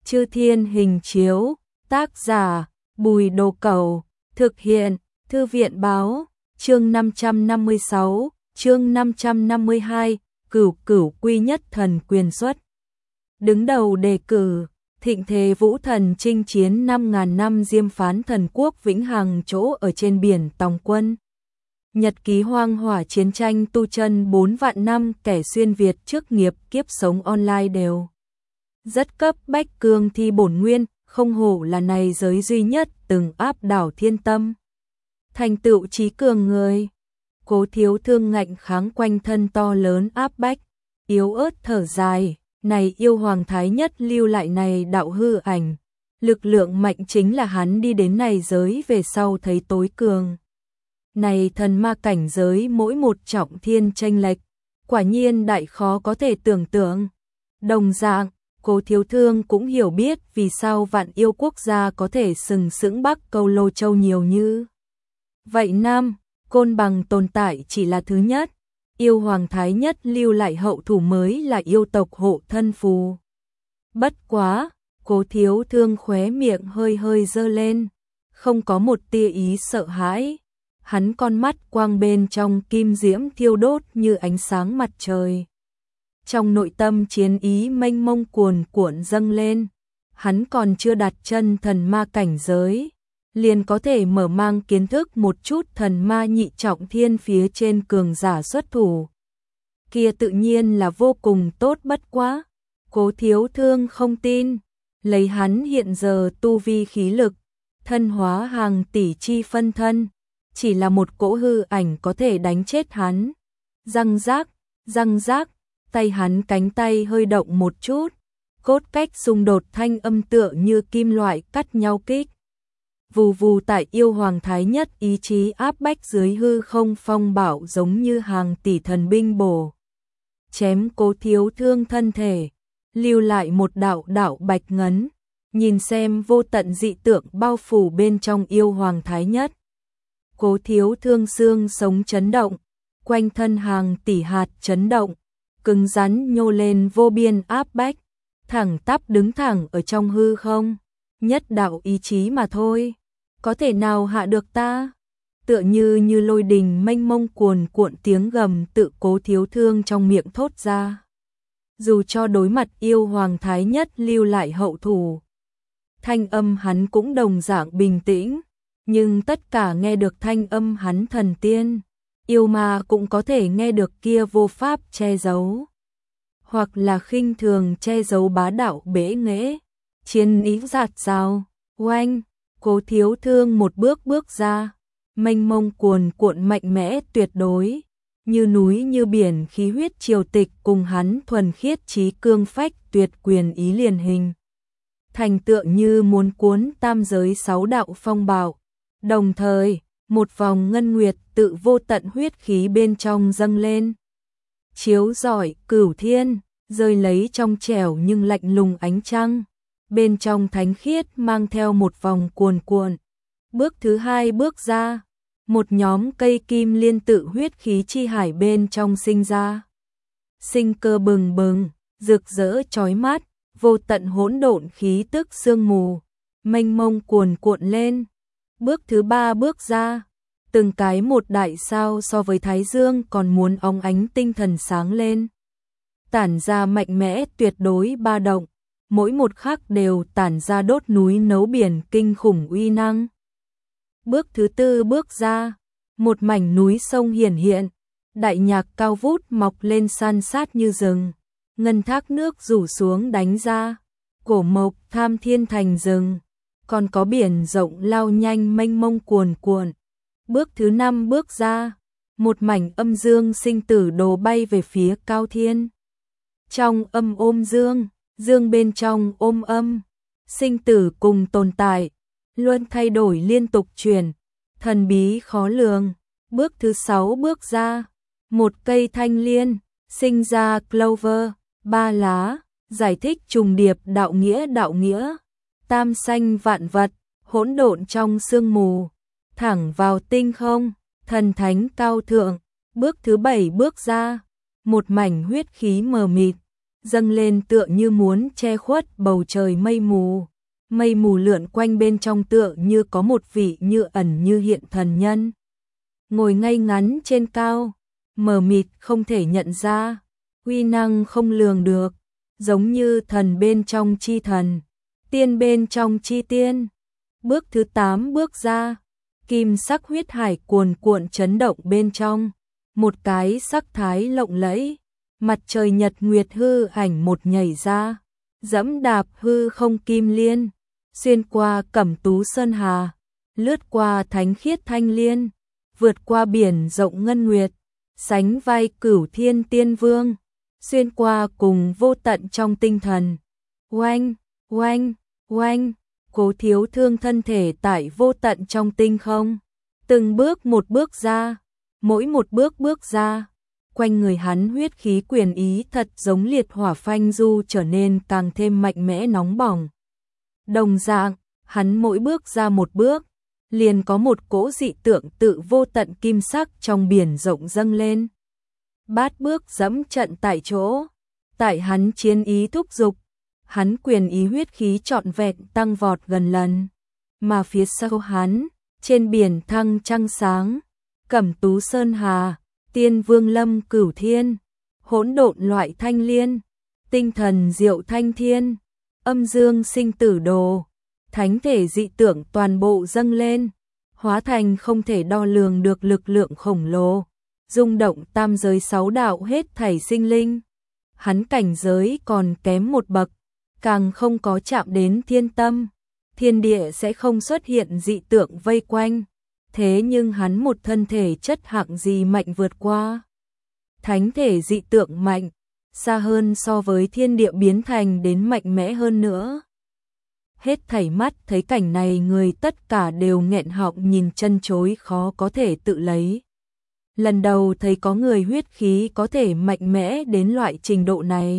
Chư Thiên Hình Chiếu, tác giả, Bùi Đồ Cẩu, thực hiện, Thư viện Báo, chương 556, chương 552, Cửu Cửu Quy Nhất Thần Quyền Xuất. Đứng đầu đề cử, thịnh thế vũ thần chinh chiến 5.000 năm diêm phán thần quốc vĩnh hằng chỗ ở trên biển Tòng Quân. Nhật ký hoang hỏa chiến tranh tu chân 4 vạn năm kẻ xuyên Việt trước nghiệp kiếp sống online đều. Rất cấp bách cương thi bổn nguyên, không hổ là này giới duy nhất từng áp đảo thiên tâm. Thành tựu trí cường người, Cố Thiếu Thương ngạnh kháng quanh thân to lớn áp bách, yếu ớt thở dài, này yêu hoàng thái nhất lưu lại này đạo hư ảnh. Lực lượng mạnh chính là hắn đi đến này giới về sau thấy tối cường. Này thần ma cảnh giới mỗi một trọng thiên chênh lệch, quả nhiên đại khó có thể tưởng tượng. Đồng dạng, Cố Thiếu Thương cũng hiểu biết vì sao vạn yêu quốc gia có thể sừng sững Bắc Câu Lô Châu nhiều như. Vậy Nam, Côn Bằng tồn tại chỉ là thứ nhất, yêu hoàng thái nhất lưu lại hậu thủ mới là yêu tộc hộ thân phù. Bất quá, Cố Thiếu Thương khóe miệng hơi hơi dơ lên, không có một tia ý sợ hãi. Hắn con mắt quang bên trong kim diễm thiêu đốt như ánh sáng mặt trời. Trong nội tâm chiến ý mênh mông cuồn cuộn dâng lên, hắn còn chưa đặt chân thần ma cảnh giới, liền có thể mở mang kiến thức một chút thần ma nhị trọng thiên phía trên cường giả xuất thủ. Kia tự nhiên là vô cùng tốt bất quá. Cố Thiếu Thương không tin, lấy hắn hiện giờ tu vi khí lực, thân hóa hàng tỷ chi phân thân, chỉ là một cỗ hư ảnh có thể đánh chết hắn. Răng rác, tay hắn cánh tay hơi động một chút, cốt cách xung đột thanh âm tựa như kim loại cắt nhau kích. Vù vù tại yêu hoàng thái nhất ý chí áp bách dưới hư không phong bạo giống như hàng tỷ thần binh bổ. Chém Cố Thiếu Thương thân thể, lưu lại một đạo bạch ngấn, nhìn xem vô tận dị tượng bao phủ bên trong yêu hoàng thái nhất. Cố Thiếu Thương xương sống chấn động, quanh thân hàng tỷ hạt chấn động, cứng rắn nhô lên vô biên áp bách, thẳng tắp đứng thẳng ở trong hư không, nhất đạo ý chí mà thôi, có thể nào hạ được ta? Tựa như lôi đình mênh mông cuồn cuộn tiếng gầm tự Cố Thiếu Thương trong miệng thốt ra. Dù cho đối mặt yêu hoàng thái nhất lưu lại hậu thủ, thanh âm hắn cũng đồng dạng bình tĩnh, nhưng tất cả nghe được thanh âm hắn thần tiên, yêu ma cũng có thể nghe được kia vô pháp che giấu, hoặc là khinh thường che giấu bá đạo bể nghễ, chiến ý giạt rào, oanh. Cố Thiếu Thương một bước ra, mênh mông cuồn cuộn mạnh mẽ tuyệt đối, như núi như biển khí huyết triều tịch cùng hắn thuần khiết trí cương phách tuyệt quyền ý liền hình. Thành tượng như muốn cuốn tam giới 6 đạo phong bạo, đồng thời, một vòng ngân nguyệt tự vô tận huyết khí bên trong dâng lên. Chiếu rọi cửu thiên, rơi lấy trong trẻo nhưng lạnh lùng ánh trăng. Bên trong thánh khiết mang theo một vòng cuồn cuộn. Bước thứ hai bước ra, một nhóm cây kim liên tự huyết khí chi hải bên trong sinh ra. Sinh cơ bừng bừng, rực rỡ chói mắt, vô tận hỗn độn khí tức sương mù, mênh mông cuồn cuộn lên. Bước thứ ba bước ra, từng cái một đại sao so với thái dương còn muốn óng ánh tinh thần sáng lên. Tản ra mạnh mẽ tuyệt đối ba động. Mỗi một khắc đều tản ra đốt núi nấu biển kinh khủng uy năng. Bước thứ tư bước ra, một mảnh núi sông hiển hiện, đại nhạc cao vút mọc lên san sát như rừng, ngân thác nước rủ xuống đánh ra, cổ mộc tham thiên thành rừng, còn có biển rộng lao nhanh mênh mông cuồn cuộn. Bước thứ năm bước ra, một mảnh âm dương sinh tử đồ bay về phía cao thiên. Trong âm ôm dương, dương bên trong ôm âm, sinh tử cùng tồn tại, luôn thay đổi liên tục chuyển, thần bí khó lường. Bước thứ 6 bước ra, một cây thanh liên, sinh ra clover, 3 lá, giải thích trùng điệp đạo nghĩa, tam sanh vạn vật, hỗn độn trong sương mù, thẳng vào tinh không, thần thánh cao thượng. Bước thứ 7 bước ra, một mảnh huyết khí mờ mịt, dâng lên tựa như muốn che khuất bầu trời mây mù lượn quanh bên trong tựa như có một vị như ẩn như hiện thần nhân. Ngồi ngay ngắn trên cao, mờ mịt không thể nhận ra, uy năng không lường được, giống như thần bên trong chi thần, tiên bên trong chi tiên. Bước thứ 8 bước ra, kim sắc huyết hải cuồn cuộn chấn động bên trong, một cái sắc thái lộng lẫy, mặt trời nhật nguyệt hư ảnh một nhảy ra, dẫm đạp hư không kim liên, xuyên qua Cẩm Tú Sơn Hà, lướt qua thánh khiết thanh liên, vượt qua biển rộng ngân nguyệt, sánh vai Cửu Thiên Tiên Vương, xuyên qua cùng vô tận trong tinh thần. Oanh, oanh, oanh, Cố Thiếu Thương thân thể tại vô tận trong tinh không, từng bước một bước ra, mỗi một bước bước ra, quanh người hắn huyết khí quyền ý thật giống liệt hỏa phanh du trở nên càng thêm mạnh mẽ nóng bỏng. Đồng dạng, hắn mỗi bước ra một bước, liền có một cỗ dị tượng tự vô tận kim sắc trong biển rộng dâng lên. Bát bước dẫm trận tại chỗ, tại hắn chiến ý thúc dục, hắn quyền ý huyết khí trọn vẹn tăng vọt gần lần, mà phía sau hắn, trên biển thăng trăng sáng, Cẩm Tú Sơn Hà, Tiên Vương Lâm Cửu Thiên, hỗn độn loại thanh liên, tinh thần diệu thanh thiên, âm dương sinh tử đồ, thánh thể dị tượng toàn bộ dâng lên, hóa thành không thể đo lường được lực lượng khổng lồ, rung động tam giới 6 đạo hết thảy sinh linh. Hắn cảnh giới còn kém một bậc, càng không có chạm đến thiên tâm, thiên địa sẽ không xuất hiện dị tượng vây quanh. Thế nhưng hắn một thân thể chất hạng gì mạnh vượt qua. Thánh thể dị tượng mạnh, xa hơn so với thiên địa biến thành đến mạnh mẽ hơn nữa. Hết thảy mắt thấy cảnh này người tất cả đều nghẹn họng nhìn chân chối khó có thể tự lấy. Lần đầu thấy có người huyết khí có thể mạnh mẽ đến loại trình độ này.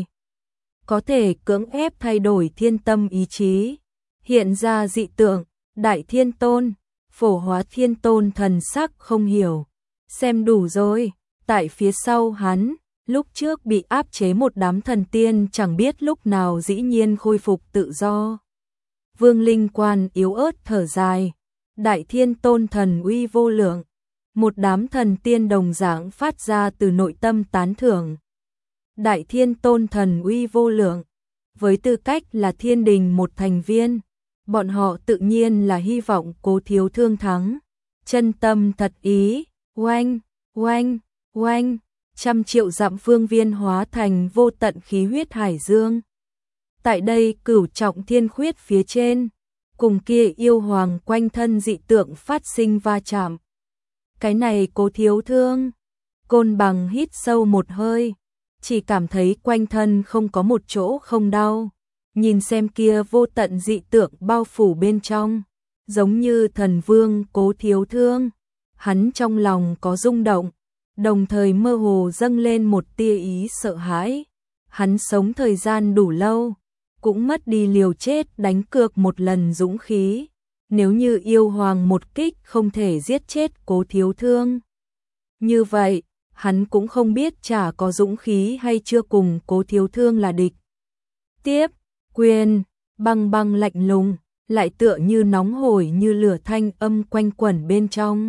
Có thể cưỡng ép thay đổi thiên tâm ý chí. Hiện ra dị tượng, Đại Thiên Tôn, Phổ Hóa Thiên Tôn thần sắc không hiểu. Xem đủ rồi, tại phía sau hắn, lúc trước bị áp chế một đám thần tiên chẳng biết lúc nào dĩ nhiên khôi phục tự do. Vương Linh Quan yếu ớt thở dài, Đại Thiên Tôn thần uy vô lượng, một đám thần tiên đồng dạng phát ra từ nội tâm tán thưởng. Đại Thiên Tôn thần uy vô lượng, với tư cách là thiên đình một thành viên, bọn họ tự nhiên là hy vọng Cố Thiếu Thương thắng. Chân tâm thật ý, oanh, oanh, oanh, trăm triệu dặm phương viên hóa thành vô tận khí huyết hải dương. Tại đây cửu trọng thiên khuyết phía trên, cùng kia yêu hoàng quanh thân dị tượng phát sinh va chạm. Cái này Cố Thiếu Thương, Côn Bằng hít sâu một hơi, chỉ cảm thấy quanh thân không có một chỗ không đau. Nhìn xem kia vô tận dị tượng bao phủ bên trong, giống như thần vương Cố Thiếu Thương, hắn trong lòng có rung động, đồng thời mơ hồ dâng lên một tia ý sợ hãi. Hắn sống thời gian đủ lâu, cũng mất đi liều chết đánh cược một lần dũng khí. Nếu như yêu hoàng một kích không thể giết chết Cố Thiếu Thương, như vậy, hắn cũng không biết chả có dũng khí hay chưa cùng Cố Thiếu Thương là địch. Tiếp, quyền, băng băng lạnh lùng, lại tựa như nóng hổi như lửa thanh âm quanh quẩn bên trong.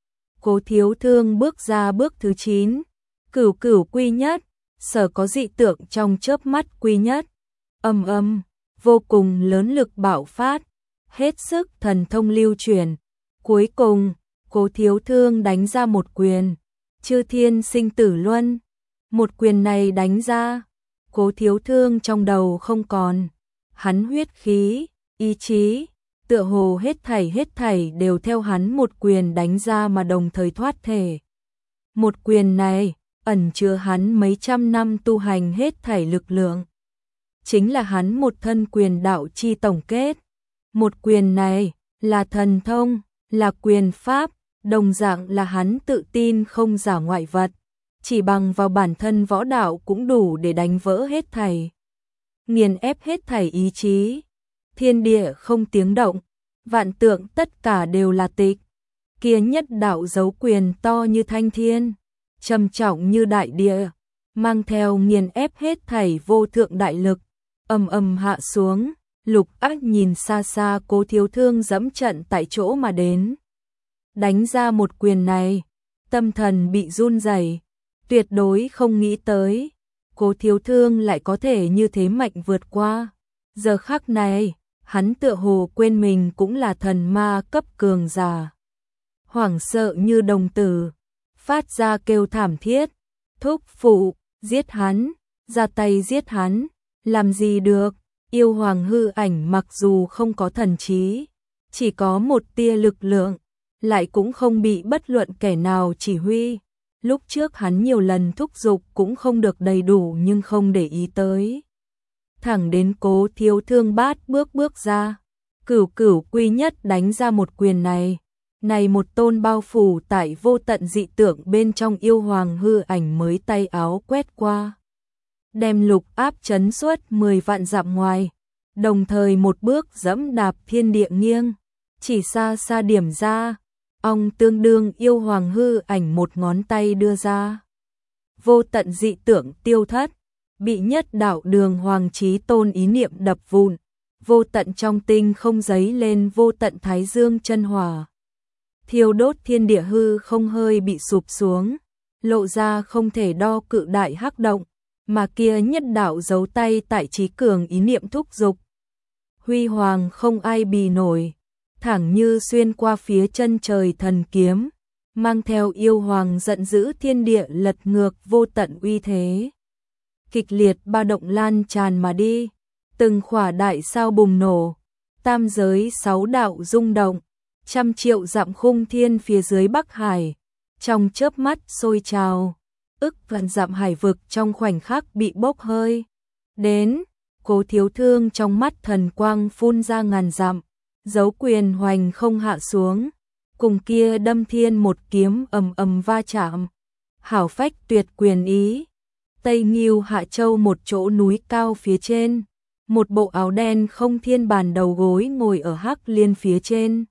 Cố Thiếu Thương bước ra bước thứ 9, cửu cửu quy nhất, sở có dị tượng trong chớp mắt quy nhất. Vô cùng lớn lực bạo phát, hết sức thần thông lưu truyền. Cuối cùng, Cố Thiếu Thương đánh ra một quyền, chư thiên sinh tử luân. Một quyền này đánh ra, Cố Thiếu Thương trong đầu không còn, hắn huyết khí, ý chí, tựa hồ hết thảy đều theo hắn một quyền đánh ra mà đồng thời thoát thể. Một quyền này, ẩn chứa hắn mấy trăm năm tu hành hết thảy lực lượng. Chính là hắn một thân quyền đạo chi tổng kết. Một quyền này, là thần thông, là quyền pháp, đồng dạng là hắn tự tin không giả ngoại vật. Chỉ bằng vào bản thân võ đạo cũng đủ để đánh vỡ hết thảy, nghiền ép hết thảy ý chí. Thiên địa không tiếng động, vạn tượng tất cả đều là tịch. Kia nhất đạo dấu quyền to như thanh thiên, trầm trọng như đại địa, mang theo nghiền ép hết thảy vô thượng đại lực, ầm ầm hạ xuống. Lục Ác nhìn xa xa Cố Thiếu Thương dẫm trận tại chỗ mà đến. Đánh ra một quyền này, tâm thần bị run rẩy, tuyệt đối không nghĩ tới. Cố Thiếu Thương lại có thể như thế mạnh vượt qua. Giờ khắc này, hắn tựa hồ quên mình cũng là thần ma cấp cường giả. Hoảng sợ như đồng tử, phát ra kêu thảm thiết. Thúc phụ, giết hắn, ra tay giết hắn, làm gì được. Yêu hoàng hư ảnh mặc dù không có thần trí, chỉ có một tia lực lượng, lại cũng không bị bất luận kẻ nào chỉ huy. Lúc trước hắn nhiều lần thúc giục cũng không được đầy đủ nhưng không để ý tới. Thẳng đến Cố Thiếu Thương bát bước ra, Cửu Cửu Quy Nhất đánh ra một quyền này. Này một tôn bao phủ tại vô tận dị tượng bên trong yêu hoàng hư ảnh mới tay áo quét qua, đem Lục Áp chấn suốt 10 vạn dặm ngoài, đồng thời một bước dẫm đạp thiên địa nghiêng, chỉ xa xa điểm ra, ong tương đương yêu hoàng hư ảnh một ngón tay đưa ra. Vô tận dị tượng tiêu thất, bị nhất đạo đường hoàng chí tôn ý niệm đập vụn, vô tận trong tinh không giấy lên vô tận thái dương chân hỏa. Thiêu đốt thiên địa hư không hơi bị sụp xuống, lộ ra không thể đo cự đại hắc động, mà kia nhất đạo giấu tay tại trí cường ý niệm thúc dục. Huy hoàng không ai bì nổi, thẳng như xuyên qua phía chân trời thần kiếm, mang theo yêu hoàng giận dữ thiên địa lật ngược vô tận uy thế. Kịch liệt ba động lan tràn mà đi, từng khỏa đại sao bùng nổ, tam giới 6 đạo rung động, trăm triệu dặm khung thiên phía dưới Bắc Hải, trong chớp mắt sôi trào, ức vạn dặm hải vực trong khoảnh khắc bị bốc hơi. Đến, Cố Thiếu Thương trong mắt thần quang phun ra ngàn dặm, dấu quyền hoành không hạ xuống, cùng kia đâm thiên một kiếm ầm ầm va chạm. Hảo phách tuyệt quyền ý. Tây Nghiêu Hạ Châu một chỗ núi cao phía trên, một bộ áo đen không thiên bàn đầu gối ngồi ở Hắc Liên phía trên.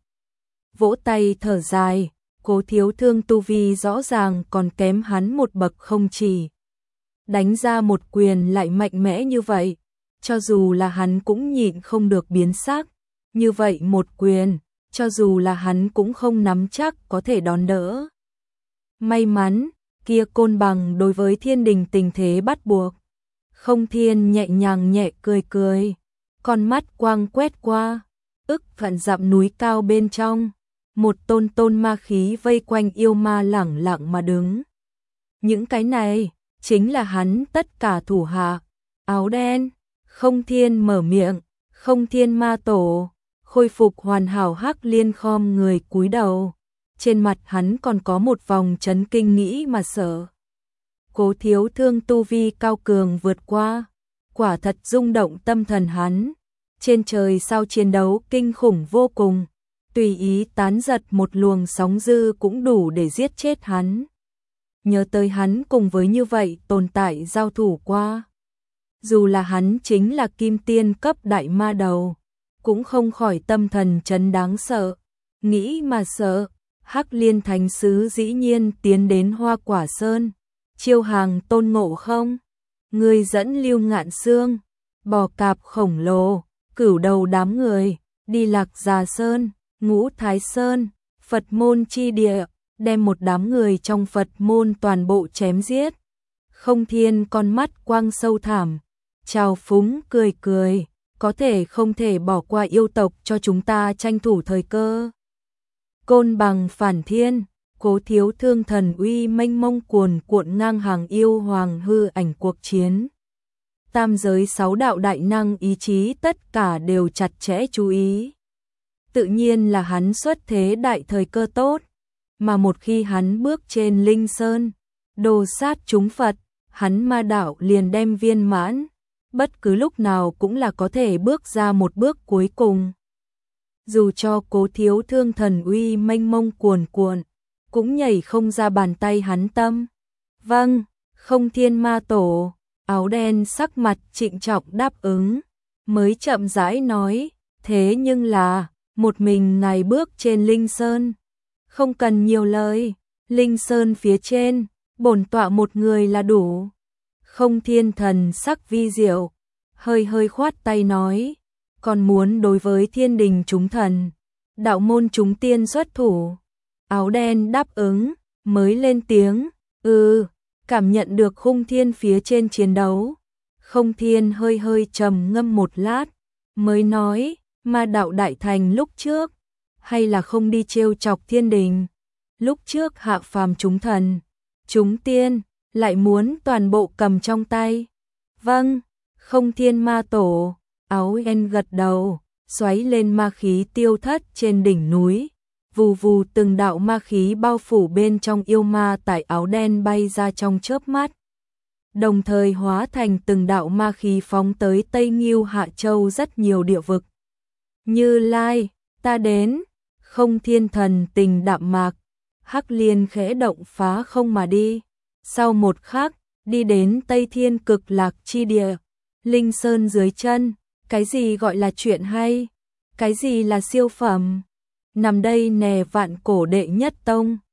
Vỗ tay thở dài, Cố Thiếu Thương tu vi rõ ràng còn kém hắn một bậc không chỉ. Đánh ra một quyền lại mạnh mẽ như vậy, cho dù là hắn cũng nhịn không được biến sắc. Như vậy một quyền, cho dù là hắn cũng không nắm chắc có thể đón đỡ. May mắn, kia côn bằng đối với thiên đình tình thế bắt buộc. Không thiên nhẹ nhàng nhẹ cười cười, con mắt quang quét qua, ức vạn dặm núi cao bên trong, một tôn tôn ma khí vây quanh yêu ma lẳng lặng mà đứng. Những cái này, chính là hắn tất cả thủ hạ. Áo đen, Không Thiên mở miệng, Không Thiên ma tổ, khôi phục hoàn hảo Hắc Liên khom người cúi đầu. Trên mặt hắn còn có một vòng chấn kinh nghĩ mà sợ. Cố Thiếu Thương tu vi cao cường vượt qua, quả thật rung động tâm thần hắn. Trên trời sao chiến đấu kinh khủng vô cùng, tùy ý tán giật một luồng sóng dư cũng đủ để giết chết hắn. Nhớ tới hắn cùng với như vậy tồn tại giao thủ qua. Dù là hắn chính là kim tiên cấp đại ma đầu, cũng không khỏi tâm thần chấn đáng sợ. Nghĩ mà sợ, Hắc Liên Thánh Sứ dĩ nhiên tiến đến Hoa Quả Sơn, chiêu hàng Tôn Ngộ Không. Người dẫn Lưu Ngạn Xương, bò cạp khổng lồ, cửu đầu đám người, đi Lạc Già Sơn, Ngũ Thái Sơn, Phật môn chi địa, đem một đám người trong Phật môn toàn bộ chém giết. Không Thiên con mắt quang sâu thẳm, trào phúng cười cười, có thể không thể bỏ qua yêu tộc cho chúng ta tranh thủ thời cơ. Côn bằng phản thiên, Cố Thiếu Thương thần uy mênh mông cuồn cuộn ngang hàng yêu hoàng hư ảnh cuộc chiến. Tam giới 6 đạo đại năng ý chí tất cả đều chặt chẽ chú ý. Tự nhiên là hắn xuất thế đại thời cơ tốt, mà một khi hắn bước trên Linh Sơn, đồ sát chúng Phật, hắn ma đạo liền đem viên mãn, bất cứ lúc nào cũng là có thể bước ra một bước cuối cùng. Dù cho Cố Thiếu Thương thần uy mênh mông cuồn cuộn, cũng nhảy không ra bàn tay hắn tâm. Vâng, Không Thiên ma tổ, áo đen sắc mặt trịnh trọng đáp ứng, mới chậm rãi nói, thế nhưng là, một mình ngài bước trên Linh Sơn, không cần nhiều lời, Linh Sơn phía trên, bổn tọa một người là đủ. Không Thiên thần sắc vi diệu, hơi hơi khoát tay nói, còn muốn đối với thiên đình chúng thần, đạo môn chúng tiên xuất thủ. Áo đen đáp ứng, mới lên tiếng, cảm nhận được Khung Thiên phía trên chiến đấu. Không Thiên hơi hơi trầm ngâm một lát, mới nói, Ma đạo đại thành lúc trước, hay là không đi trêu chọc thiên đình. Lúc trước hạ phàm chúng thần, chúng tiên, lại muốn toàn bộ cầm trong tay. Vâng, Không Thiên ma tổ, áo đen gật đầu, xoáy lên ma khí tiêu thất trên đỉnh núi. Vù vù từng đạo ma khí bao phủ bên trong yêu ma tại áo đen bay ra trong chớp mắt. Đồng thời hóa thành từng đạo ma khí phóng tới Tây Nghiêu Hạ Châu rất nhiều địa vực. Như Lai, ta đến, Không Thiên thần tình đạm mạc, Hắc Liên khẽ động phá không mà đi. Sau một khắc, đi đến Tây Thiên Cực Lạc chi địa, Linh Sơn dưới chân, cái gì gọi là chuyện hay, cái gì là siêu phẩm. Nằm đây nè Vạn Cổ đệ nhất tông.